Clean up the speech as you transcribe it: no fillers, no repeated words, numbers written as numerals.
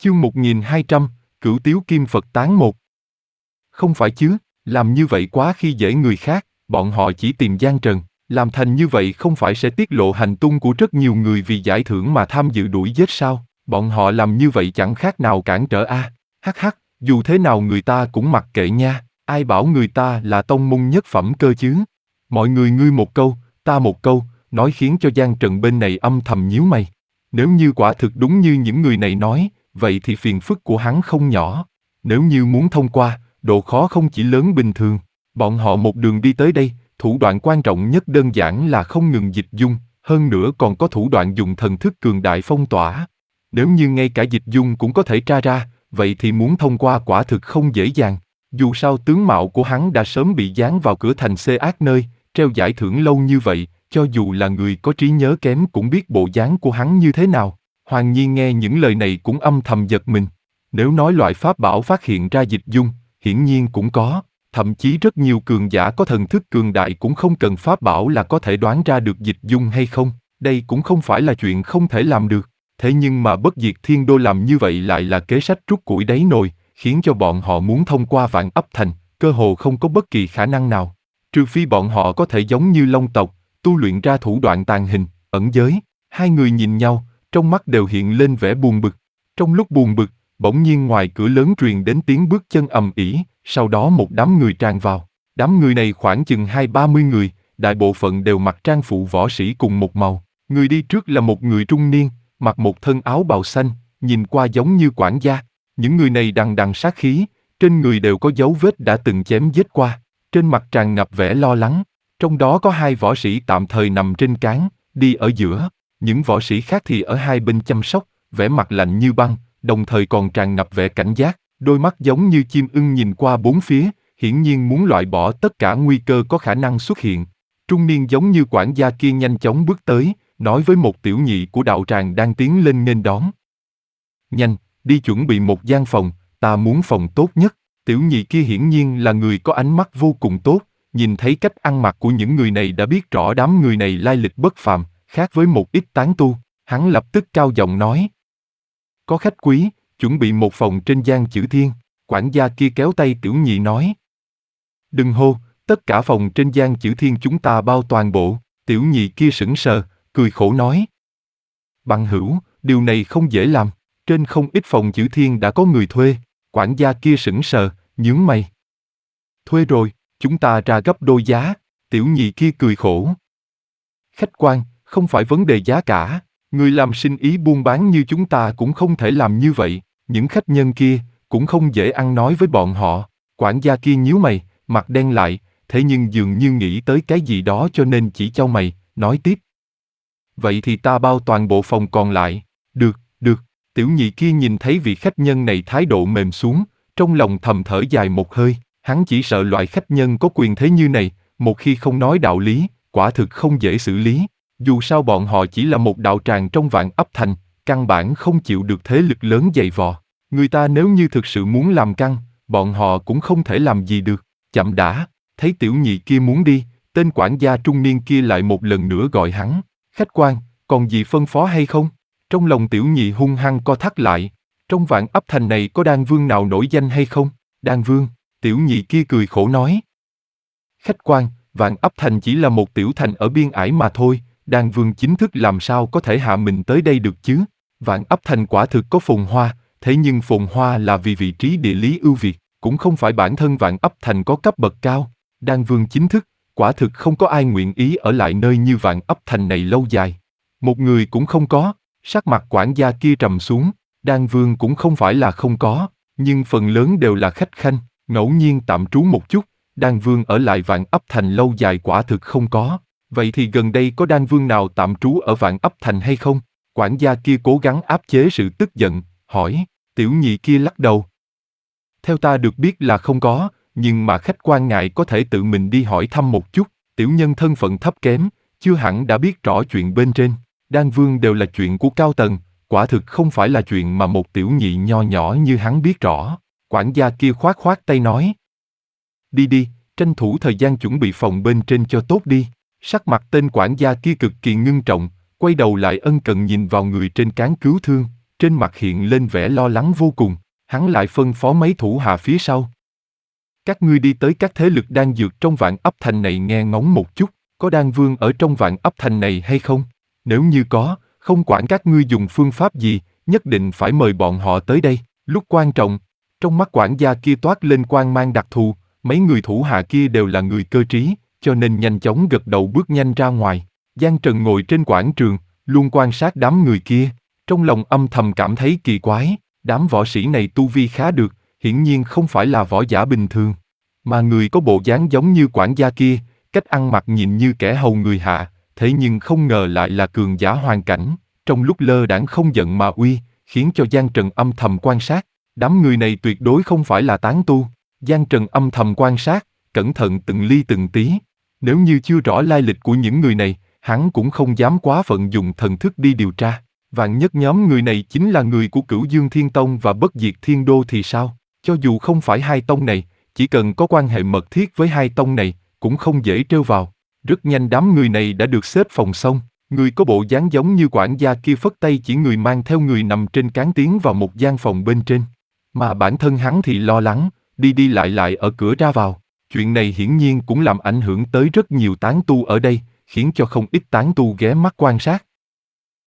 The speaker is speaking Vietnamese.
Chương 1200, Cửu Tiếu Kim Phật Tán 1. Không phải chứ, làm như vậy quá khi dễ người khác, bọn họ chỉ tìm gian trần, làm thành như vậy không phải sẽ tiết lộ hành tung của rất nhiều người vì giải thưởng mà tham dự đuổi giết sao, bọn họ làm như vậy chẳng khác nào cản trở a. Hắc hắc, dù thế nào người ta cũng mặc kệ nha, ai bảo người ta là tông môn nhất phẩm cơ chứ. Mọi người ngươi một câu, ta một câu, nói khiến cho Giang Trần bên này âm thầm nhíu mày. Nếu như quả thực đúng như những người này nói, vậy thì phiền phức của hắn không nhỏ. Nếu như muốn thông qua, độ khó không chỉ lớn bình thường. Bọn họ một đường đi tới đây, thủ đoạn quan trọng nhất đơn giản là không ngừng dịch dung, hơn nữa còn có thủ đoạn dùng thần thức cường đại phong tỏa. Nếu như ngay cả dịch dung cũng có thể tra ra, vậy thì muốn thông qua quả thực không dễ dàng. Dù sao tướng mạo của hắn đã sớm bị dán vào cửa thành C ác nơi, treo giải thưởng lâu như vậy, cho dù là người có trí nhớ kém cũng biết bộ dáng của hắn như thế nào. Hoàng Nhi nghe những lời này cũng âm thầm giật mình. Nếu nói loại pháp bảo phát hiện ra dịch dung, hiển nhiên cũng có, thậm chí rất nhiều cường giả có thần thức cường đại cũng không cần pháp bảo là có thể đoán ra được dịch dung hay không, đây cũng không phải là chuyện không thể làm được. Thế nhưng mà Bất Diệt Thiên Đô làm như vậy lại là kế sách trút củi đáy nồi, khiến cho bọn họ muốn thông qua Vạn Ấp Thành, cơ hồ không có bất kỳ khả năng nào. Trừ phi bọn họ có thể giống như Long tộc, tu luyện ra thủ đoạn tàn hình, ẩn giới. Hai người nhìn nhau, trong mắt đều hiện lên vẻ buồn bực. Trong lúc buồn bực, bỗng nhiên ngoài cửa lớn truyền đến tiếng bước chân ầm ĩ, sau đó một đám người tràn vào. Đám người này khoảng chừng 20-30 người, đại bộ phận đều mặc trang phụ võ sĩ cùng một màu. Người đi trước là một người trung niên, mặc một thân áo bào xanh, nhìn qua giống như quản gia. Những người này đằng đằng sát khí, trên người đều có dấu vết đã từng chém giết qua, trên mặt tràn ngập vẻ lo lắng. Trong đó có 2 võ sĩ tạm thời nằm trên cáng, đi ở giữa, những võ sĩ khác thì ở hai bên chăm sóc, vẻ mặt lạnh như băng, đồng thời còn tràn ngập vẻ cảnh giác, đôi mắt giống như chim ưng nhìn qua bốn phía, hiển nhiên muốn loại bỏ tất cả nguy cơ có khả năng xuất hiện. Trung niên giống như quản gia kia nhanh chóng bước tới, nói với một tiểu nhị của đạo tràng đang tiến lên nghênh đón. Nhanh, đi chuẩn bị một gian phòng, ta muốn phòng tốt nhất. Tiểu nhị kia hiển nhiên là người có ánh mắt vô cùng tốt, nhìn thấy cách ăn mặc của những người này đã biết rõ đám người này lai lịch bất phàm, khác với một ít tán tu. Hắn lập tức cao giọng nói: có khách quý, chuẩn bị một phòng trên Giang Chữ Thiên. Quản gia kia kéo tay tiểu nhị nói: đừng hô, tất cả phòng trên Giang Chữ Thiên chúng ta bao toàn bộ. Tiểu nhị kia sững sờ, cười khổ nói: bằng hữu, điều này không dễ làm, trên không ít phòng Chữ Thiên đã có người thuê. Quản gia kia sững sờ, nhướng mày: thuê rồi, chúng ta ra gấp đôi giá. Tiểu nhị kia cười khổ: khách quan, không phải vấn đề giá cả, người làm sinh ý buôn bán như chúng ta cũng không thể làm như vậy. Những khách nhân kia cũng không dễ ăn nói với bọn họ. Quản gia kia nhíu mày, mặt đen lại, thế nhưng dường như nghĩ tới cái gì đó cho nên chỉ chau mày, nói tiếp: vậy thì ta bao toàn bộ phòng còn lại. Được, được. Tiểu nhị kia nhìn thấy vị khách nhân này thái độ mềm xuống, trong lòng thầm thở dài một hơi. Hắn chỉ sợ loại khách nhân có quyền thế như này, một khi không nói đạo lý, quả thực không dễ xử lý. Dù sao bọn họ chỉ là một đạo tràng trong Vạn Ấp Thành, căn bản không chịu được thế lực lớn dày vò. Người ta nếu như thực sự muốn làm căng, bọn họ cũng không thể làm gì được. Chậm đã, thấy tiểu nhị kia muốn đi, tên quản gia trung niên kia lại một lần nữa gọi hắn: khách quan, còn gì phân phó hay không? Trong lòng tiểu nhị hung hăng co thắt lại. Trong Vạn Ấp Thành này có đan vương nào nổi danh hay không? Đan vương? Tiểu nhị kia cười khổ nói: khách quan, Vạn Ấp Thành chỉ là một tiểu thành ở biên ải mà thôi, đan vương chính thức làm sao có thể hạ mình tới đây được chứ? Vạn Ấp Thành quả thực có phồn hoa, thế nhưng phồn hoa là vì vị trí địa lý ưu việt, cũng không phải bản thân Vạn Ấp Thành có cấp bậc cao. Đan vương chính thức, quả thực không có ai nguyện ý ở lại nơi như Vạn Ấp Thành này lâu dài. Một người cũng không có. Sắc mặt quản gia kia trầm xuống. Đan vương cũng không phải là không có, nhưng phần lớn đều là khách khanh, ngẫu nhiên tạm trú một chút. Đan vương ở lại Vạn Ấp Thành lâu dài quả thực không có. Vậy thì gần đây có đan vương nào tạm trú ở Vạn Ấp Thành hay không? Quản gia kia cố gắng áp chế sự tức giận, hỏi. Tiểu nhị kia lắc đầu: theo ta được biết là không có, nhưng mà khách quan ngài có thể tự mình đi hỏi thăm một chút. Tiểu nhân thân phận thấp kém, chưa hẳn đã biết rõ chuyện bên trên. Đan vương đều là chuyện của cao tầng, quả thực không phải là chuyện mà một tiểu nhị nho nhỏ như hắn biết rõ. Quản gia kia khoát khoát tay nói: đi đi, tranh thủ thời gian chuẩn bị phòng bên trên cho tốt đi. Sắc mặt tên quản gia kia cực kỳ ngưng trọng, quay đầu lại ân cần nhìn vào người trên cáng cứu thương, trên mặt hiện lên vẻ lo lắng vô cùng, hắn lại phân phó mấy thủ hạ phía sau. Các ngươi đi tới các thế lực đan dược trong Vạn Ấp Thành này nghe ngóng một chút, có đan vương ở trong Vạn Ấp Thành này hay không? Nếu như có, không quản các ngươi dùng phương pháp gì, nhất định phải mời bọn họ tới đây. Lúc quan trọng, trong mắt quản gia kia toát lên quang mang đặc thù, mấy người thủ hạ kia đều là người cơ trí, cho nên nhanh chóng gật đầu bước nhanh ra ngoài. Giang Trần ngồi trên quảng trường, luôn quan sát đám người kia, trong lòng âm thầm cảm thấy kỳ quái, đám võ sĩ này tu vi khá được, hiển nhiên không phải là võ giả bình thường. Mà người có bộ dáng giống như quản gia kia, cách ăn mặc nhìn như kẻ hầu người hạ, thế nhưng không ngờ lại là cường giả hoàn cảnh, trong lúc lơ đãng không giận mà uy, khiến cho Giang Trần âm thầm quan sát, đám người này tuyệt đối không phải là tán tu. Giang Trần âm thầm quan sát, cẩn thận từng ly từng tí. Nếu như chưa rõ lai lịch của những người này, hắn cũng không dám quá phận dùng thần thức đi điều tra. Vạn nhất nhóm người này chính là người của Cửu Dương Thiên Tông và Bất Diệt Thiên Đô thì sao? Cho dù không phải hai tông này, chỉ cần có quan hệ mật thiết với hai tông này, cũng không dễ trêu vào. Rất nhanh đám người này đã được xếp phòng xong, người có bộ dáng giống như quản gia kia phất tay chỉ người mang theo người nằm trên cán tiến vào một gian phòng bên trên. Mà bản thân hắn thì lo lắng, đi đi lại lại ở cửa ra vào. Chuyện này hiển nhiên cũng làm ảnh hưởng tới rất nhiều tán tu ở đây, khiến cho không ít tán tu ghé mắt quan sát.